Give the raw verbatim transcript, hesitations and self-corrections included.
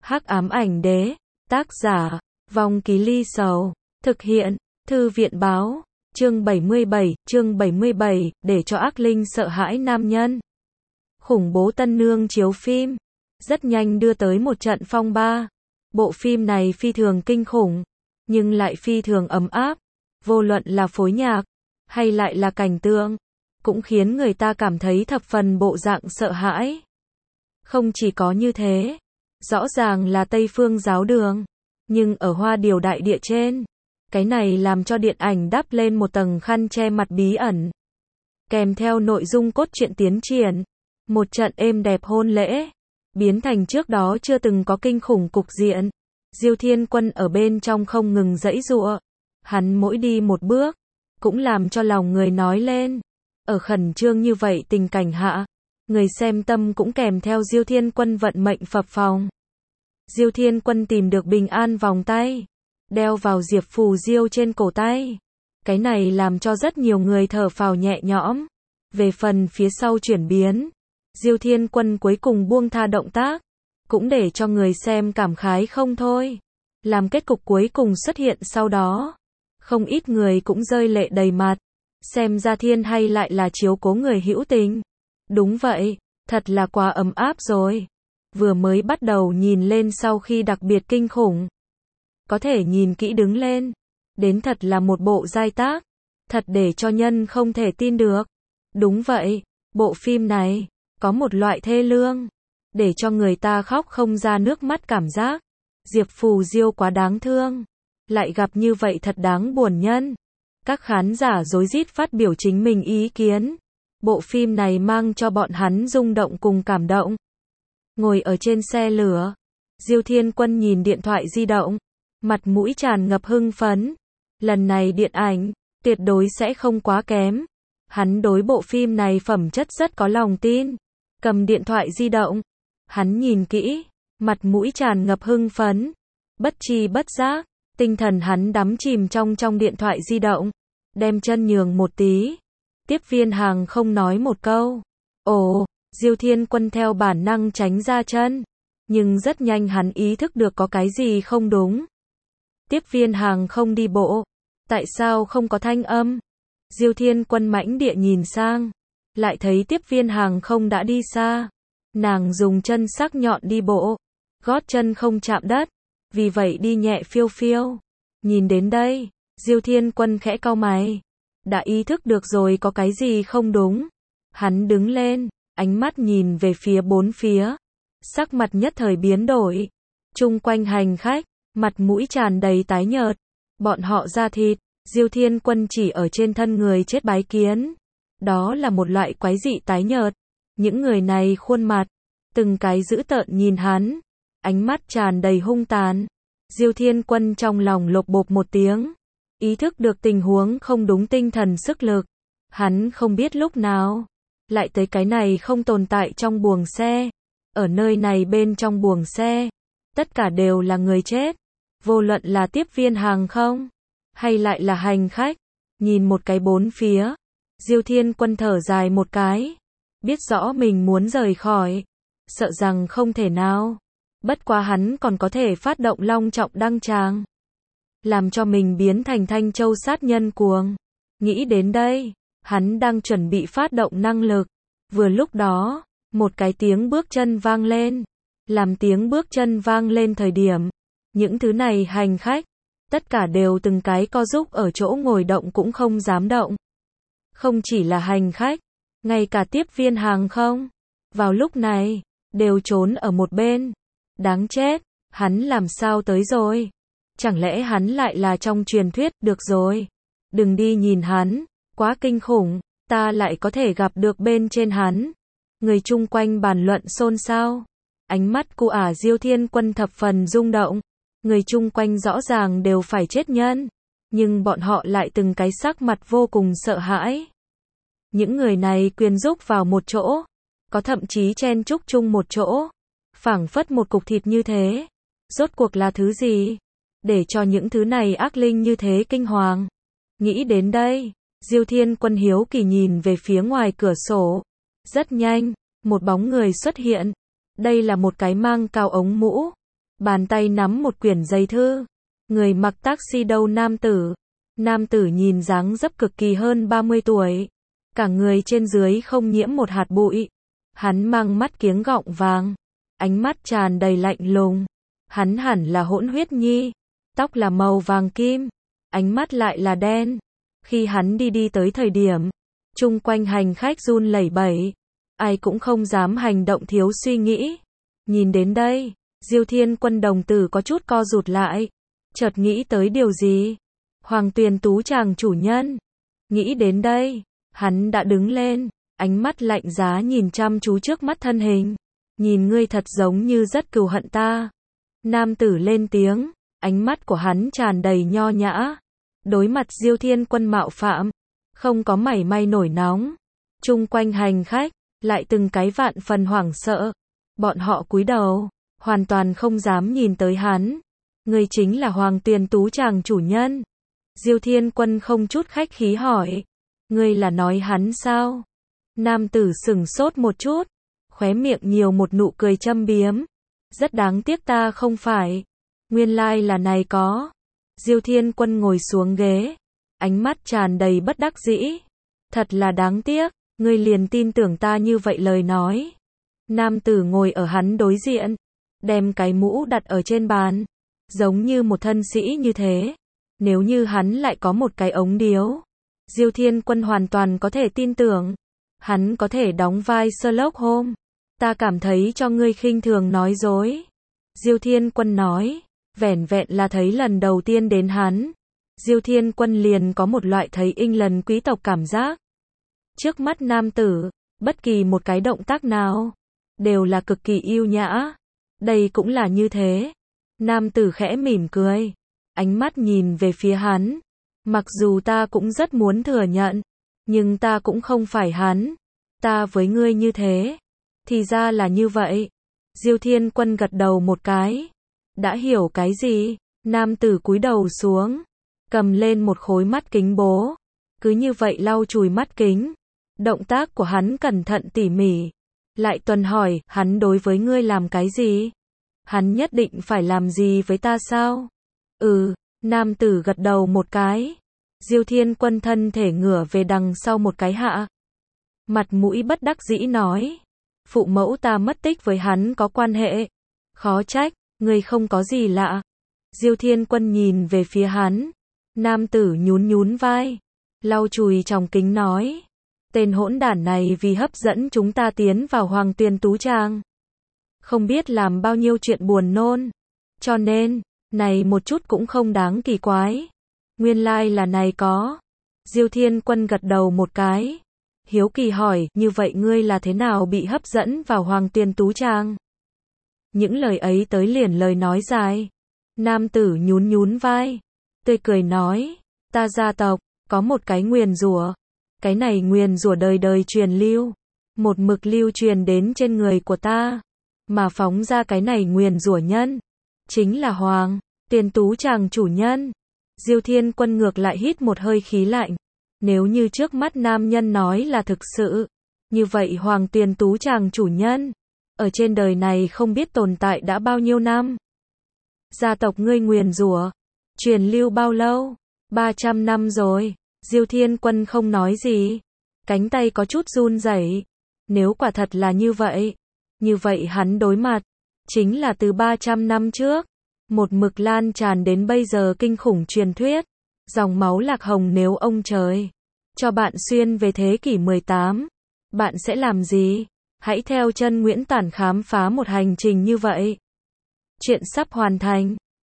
Hắc ám ảnh đế, tác giả, Vong Ký Ly Sầu, thực hiện, Thư viện báo, chương bảy mươi bảy, chương bảy mươi bảy, để cho ác linh sợ hãi nam nhân. Khủng bố tân nương chiếu phim, rất nhanh đưa tới một trận phong ba. Bộ phim này phi thường kinh khủng, nhưng lại phi thường ấm áp, vô luận là phối nhạc, hay lại là cảnh tượng, cũng khiến người ta cảm thấy thập phần bộ dạng sợ hãi. Không chỉ có như thế, rõ ràng là Tây Phương giáo đường, nhưng ở Hoa Điều đại địa trên, cái này làm cho điện ảnh đắp lên một tầng khăn che mặt bí ẩn. Kèm theo nội dung cốt truyện tiến triển, một trận êm đẹp hôn lễ, biến thành trước đó chưa từng có kinh khủng cục diện. Diêu Thiên Quân ở bên trong không ngừng giãy giụa, hắn mỗi đi một bước, cũng làm cho lòng người nói lên. Ở khẩn trương như vậy tình cảnh hạ, người xem tâm cũng kèm theo Diêu Thiên Quân vận mệnh phập phồng. Diêu Thiên Quân tìm được bình an vòng tay, đeo vào Diệp Phù Diêu trên cổ tay. Cái này làm cho rất nhiều người thở phào nhẹ nhõm. Về phần phía sau chuyển biến, Diêu Thiên Quân cuối cùng buông tha động tác, cũng để cho người xem cảm khái không thôi. Làm kết cục cuối cùng xuất hiện sau đó, không ít người cũng rơi lệ đầy mặt. Xem ra thiên hay lại là chiếu cố người hữu tình. Đúng vậy, thật là quá ấm áp rồi. Vừa mới bắt đầu nhìn lên sau khi đặc biệt kinh khủng. Có thể nhìn kỹ đứng lên, đến thật là một bộ giai tác, thật để cho nhân không thể tin được. Đúng vậy, bộ phim này, có một loại thê lương, để cho người ta khóc không ra nước mắt cảm giác. Diệp Phù Diêu quá đáng thương, lại gặp như vậy thật đáng buồn nhân. Các khán giả rối rít phát biểu chính mình ý kiến. Bộ phim này mang cho bọn hắn rung động cùng cảm động. Ngồi ở trên xe lửa, Diêu Thiên Quân nhìn điện thoại di động, mặt mũi tràn ngập hưng phấn. Lần này điện ảnh, tuyệt đối sẽ không quá kém. Hắn đối bộ phim này phẩm chất rất có lòng tin. Cầm điện thoại di động, hắn nhìn kỹ, mặt mũi tràn ngập hưng phấn. Bất tri bất giác, tinh thần hắn đắm chìm trong trong điện thoại di động, đem chân nhường một tí. Tiếp viên hàng không nói một câu. Ồ, Diêu Thiên Quân theo bản năng tránh ra chân, nhưng rất nhanh hắn ý thức được có cái gì không đúng. Tiếp viên hàng không đi bộ, tại sao không có thanh âm? Diêu Thiên Quân mãnh địa nhìn sang, lại thấy tiếp viên hàng không đã đi xa. Nàng dùng chân sắc nhọn đi bộ, gót chân không chạm đất, vì vậy đi nhẹ phiêu phiêu. Nhìn đến đây, Diêu Thiên Quân khẽ cau mày, đã ý thức được rồi có cái gì không đúng. Hắn đứng lên, ánh mắt nhìn về phía bốn phía, sắc mặt nhất thời biến đổi. Chung quanh hành khách, mặt mũi tràn đầy tái nhợt, bọn họ da thịt. Diêu Thiên Quân chỉ ở trên thân người chết bái kiến, đó là một loại quái dị tái nhợt. Những người này khuôn mặt, từng cái dữ tợn nhìn hắn, ánh mắt tràn đầy hung tàn. Diêu Thiên Quân trong lòng lột bột một tiếng, ý thức được tình huống không đúng, tinh thần sức lực. Hắn không biết lúc nào, lại tới cái này không tồn tại trong buồng xe. Ở nơi này bên trong buồng xe, tất cả đều là người chết, vô luận là tiếp viên hàng không, hay lại là hành khách. Nhìn một cái bốn phía, Diêu Thiên Quân thở dài một cái, biết rõ mình muốn rời khỏi, sợ rằng không thể nào. Bất quá hắn còn có thể phát động long trọng đăng tràng, làm cho mình biến thành Thanh Châu sát nhân cuồng. Nghĩ đến đây, hắn đang chuẩn bị phát động năng lực. Vừa lúc đó, một cái tiếng bước chân vang lên. Làm tiếng bước chân vang lên thời điểm, những thứ này hành khách, tất cả đều từng cái co rúm ở chỗ ngồi, động cũng không dám động. Không chỉ là hành khách, ngay cả tiếp viên hàng không, vào lúc này, đều trốn ở một bên. Đáng chết, hắn làm sao tới rồi? Chẳng lẽ hắn lại là trong truyền thuyết? Được rồi, đừng đi nhìn hắn, quá kinh khủng, ta lại có thể gặp được bên trên hắn. Người chung quanh bàn luận xôn xao. Ánh mắt của ả Diêu Thiên Quân thập phần rung động. Người chung quanh rõ ràng đều phải chết nhân, nhưng bọn họ lại từng cái sắc mặt vô cùng sợ hãi. Những người này quyên rúc vào một chỗ, có thậm chí chen chúc chung một chỗ, phảng phất một cục thịt như thế. Rốt cuộc là thứ gì, để cho những thứ này ác linh như thế kinh hoàng? Nghĩ đến đây, Diêu Thiên Quân hiếu kỳ nhìn về phía ngoài cửa sổ. Rất nhanh, một bóng người xuất hiện. Đây là một cái mang cao ống mũ, bàn tay nắm một quyển giấy thư. Người mặc taxi đâu nam tử. Nam tử nhìn dáng dấp cực kỳ hơn ba mươi tuổi. Cả người trên dưới không nhiễm một hạt bụi. Hắn mang mắt kiếng gọng vàng. Ánh mắt tràn đầy lạnh lùng. Hắn hẳn là hỗn huyết nhi. Tóc là màu vàng kim. Ánh mắt lại là đen. Khi hắn đi đi tới thời điểm, chung quanh hành khách run lẩy bẩy. Ai cũng không dám hành động thiếu suy nghĩ. Nhìn đến đây, Diêu Thiên Quân đồng tử có chút co rụt lại. Chợt nghĩ tới điều gì? Hoàng Tuyền Tú chàng chủ nhân. Nghĩ đến đây, hắn đã đứng lên, ánh mắt lạnh giá nhìn chăm chú trước mắt thân hình. Nhìn ngươi thật giống như rất cừu hận ta. Nam tử lên tiếng, ánh mắt của hắn tràn đầy nho nhã. Đối mặt Diêu Thiên Quân mạo phạm, không có mảy may nổi nóng. Chung quanh hành khách, lại từng cái vạn phần hoảng sợ. Bọn họ cúi đầu, hoàn toàn không dám nhìn tới hắn. Ngươi chính là Hoàng Tuyền Tú chàng chủ nhân. Diêu Thiên Quân không chút khách khí hỏi. Ngươi là nói hắn sao? Nam tử sửng sốt một chút, khóe miệng nhiều một nụ cười châm biếm. Rất đáng tiếc ta không phải. Nguyên lai là này có. Diêu Thiên Quân ngồi xuống ghế, ánh mắt tràn đầy bất đắc dĩ. Thật là đáng tiếc, ngươi liền tin tưởng ta như vậy lời nói. Nam tử ngồi ở hắn đối diện, đem cái mũ đặt ở trên bàn, giống như một thân sĩ như thế. Nếu như hắn lại có một cái ống điếu, Diêu Thiên Quân hoàn toàn có thể tin tưởng. Hắn có thể đóng vai Sherlock Holmes. Ta cảm thấy cho ngươi khinh thường nói dối. Diêu Thiên Quân nói, vẻn vẹn là thấy lần đầu tiên đến hắn. Diêu Thiên Quân liền có một loại thấy inh lần quý tộc cảm giác. Trước mắt nam tử, bất kỳ một cái động tác nào, đều là cực kỳ yêu nhã. Đây cũng là như thế. Nam tử khẽ mỉm cười, ánh mắt nhìn về phía hắn. Mặc dù ta cũng rất muốn thừa nhận, nhưng ta cũng không phải hắn. Ta với ngươi như thế. Thì ra là như vậy. Diêu Thiên Quân gật đầu một cái. Đã hiểu cái gì? Nam tử cúi đầu xuống, cầm lên một khối mắt kính bố. Cứ như vậy lau chùi mắt kính. Động tác của hắn cẩn thận tỉ mỉ. Lại tuần hỏi, hắn đối với ngươi làm cái gì? Hắn nhất định phải làm gì với ta sao? Ừ, nam tử gật đầu một cái. Diêu Thiên Quân thân thể ngửa về đằng sau một cái hạ. Mặt mũi bất đắc dĩ nói. Phụ mẫu ta mất tích với hắn có quan hệ. Khó trách, ngươi không có gì lạ. Diêu Thiên Quân nhìn về phía hắn. Nam tử nhún nhún vai, lau chùi tròng kính nói. Tên hỗn đản này vì hấp dẫn chúng ta tiến vào Hoàng Tuyền Tú Trang. Không biết làm bao nhiêu chuyện buồn nôn. Cho nên, này một chút cũng không đáng kỳ quái. Nguyên lai là này có. Diêu Thiên Quân gật đầu một cái. Hiếu kỳ hỏi, như vậy ngươi là thế nào bị hấp dẫn vào Hoàng Tuyền Tú Trang? Những lời ấy tới liền lời nói dài. Nam tử nhún nhún vai, tươi cười nói, ta gia tộc, có một cái nguyền rủa. Cái này nguyền rủa đời đời truyền lưu. Một mực lưu truyền đến trên người của ta. Mà phóng ra cái này nguyền rủa nhân. Chính là Hoàng Tuyền Tú chàng chủ nhân. Diêu Thiên Quân ngược lại hít một hơi khí lạnh. Nếu như trước mắt nam nhân nói là thực sự, như vậy Hoàng Tuyền Tú chàng chủ nhân, ở trên đời này không biết tồn tại đã bao nhiêu năm. Gia tộc ngươi nguyền rủa, truyền lưu bao lâu? ba trăm năm rồi. Diêu Thiên Quân không nói gì, cánh tay có chút run rẩy. Nếu quả thật là như vậy, như vậy hắn đối mặt, chính là từ ba trăm năm trước, một mực lan tràn đến bây giờ kinh khủng truyền thuyết. Dòng máu Lạc Hồng nếu ông trời cho bạn xuyên về thế kỷ mười tám, bạn sẽ làm gì? Hãy theo chân Nguyễn Tản khám phá một hành trình như vậy. Chuyện sắp hoàn thành.